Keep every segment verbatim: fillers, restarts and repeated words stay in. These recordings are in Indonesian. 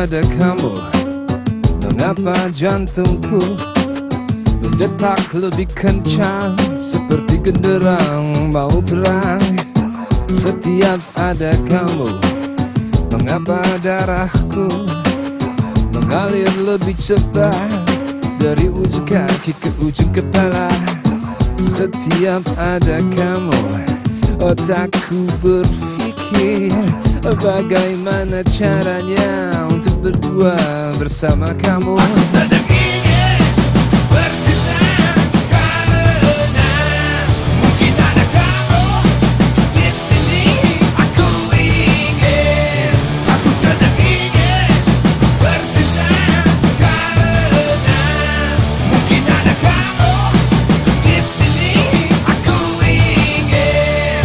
ada kamu, mengapa jantungku berdetak lebih kencang seperti genderang mau perang. Setiap ada kamu, mengapa darahku mengalir lebih cepat dari ujung kaki ke ujung kepala. Setiap ada kamu, otakku berpikir bagaimana caranya untuk berdua bersama kamu. Aku sedang ingin bercinta karena mungkin ada kamu di sini. Aku ingin, aku sedang ingin bercinta karena mungkin ada kamu di sini. Aku ingin.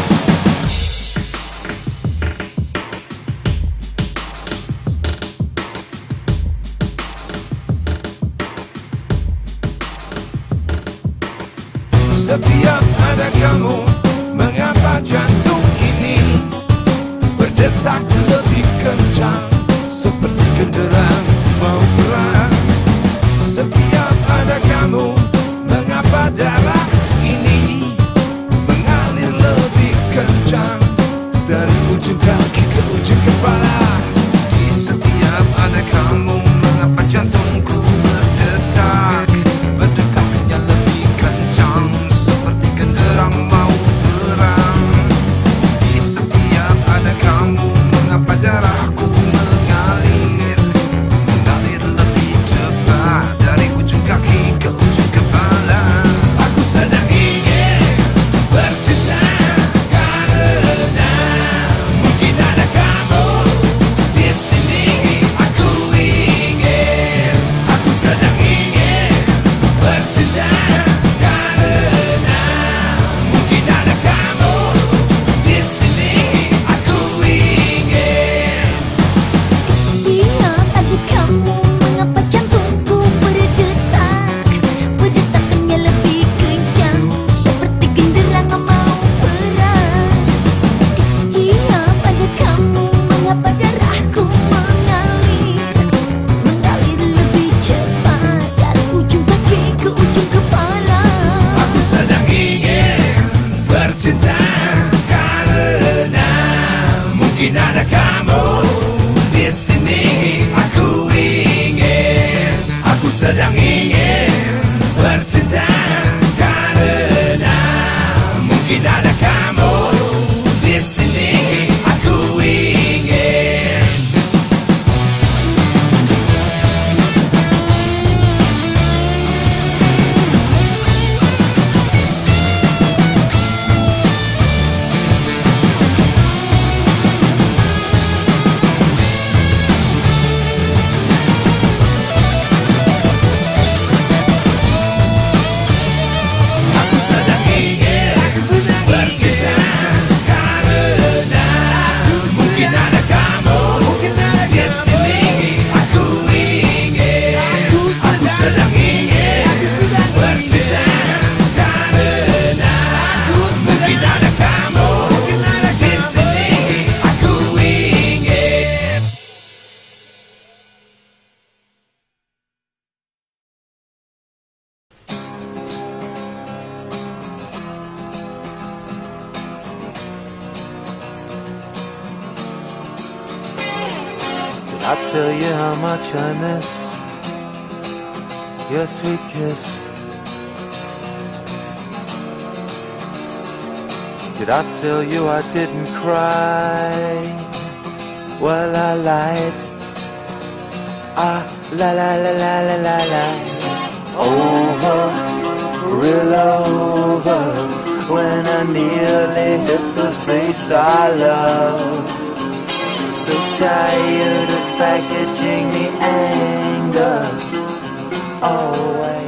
Setiap ada kamu, mengapa jantung ini berdetak lebih kencang seperti genderang mau perang. Setiap ada kamu, mengapa darah ini mengalir lebih kencang dari ujung kaki ke ujung kepala. Di setiap ada kamu, mengapa jantungku berdetak, berdetaknya lebih kencang seperti genderang mau perang. Di setiap ada kamu, mengapa darahku mengalir, mengalir lebih cepat dari ujung kaki ke ujung kepala. Aku sedang ingin bercinta karena mungkin ada kamu di sini. Aku ingin, aku sedang ingin bercinta karena mungkin ada kamu di sini. Aku ingin. Setiap ada kamu, mengapa jantungku berdetak, berdetaknya lebih kencang seperti genderang mau perang. Setiap ada kamu, mengapa darahku mengalir, mengalir lebih cepat dari ujung kaki ke ujung kepala. Aku sedang ingin bercinta karena mungkin ada kamu di sini. Aku ingin, aku sedang ingin bercinta karena mungkin ada kamu di sini. Aku ingin. Aku sedang ingin bercinta karena mungkin ada kamu di sini. Aku ingin, aku sedang ingin bercinta karena mungkin ada kamu di sini. Aku ingin. Did I tell you how much I miss your sweet kiss? Did I tell you I didn't cry? Well, I lied. Ah, la la la la la la la. Over, real over, when I nearly hit the face I love. So tired of packaging the anger away.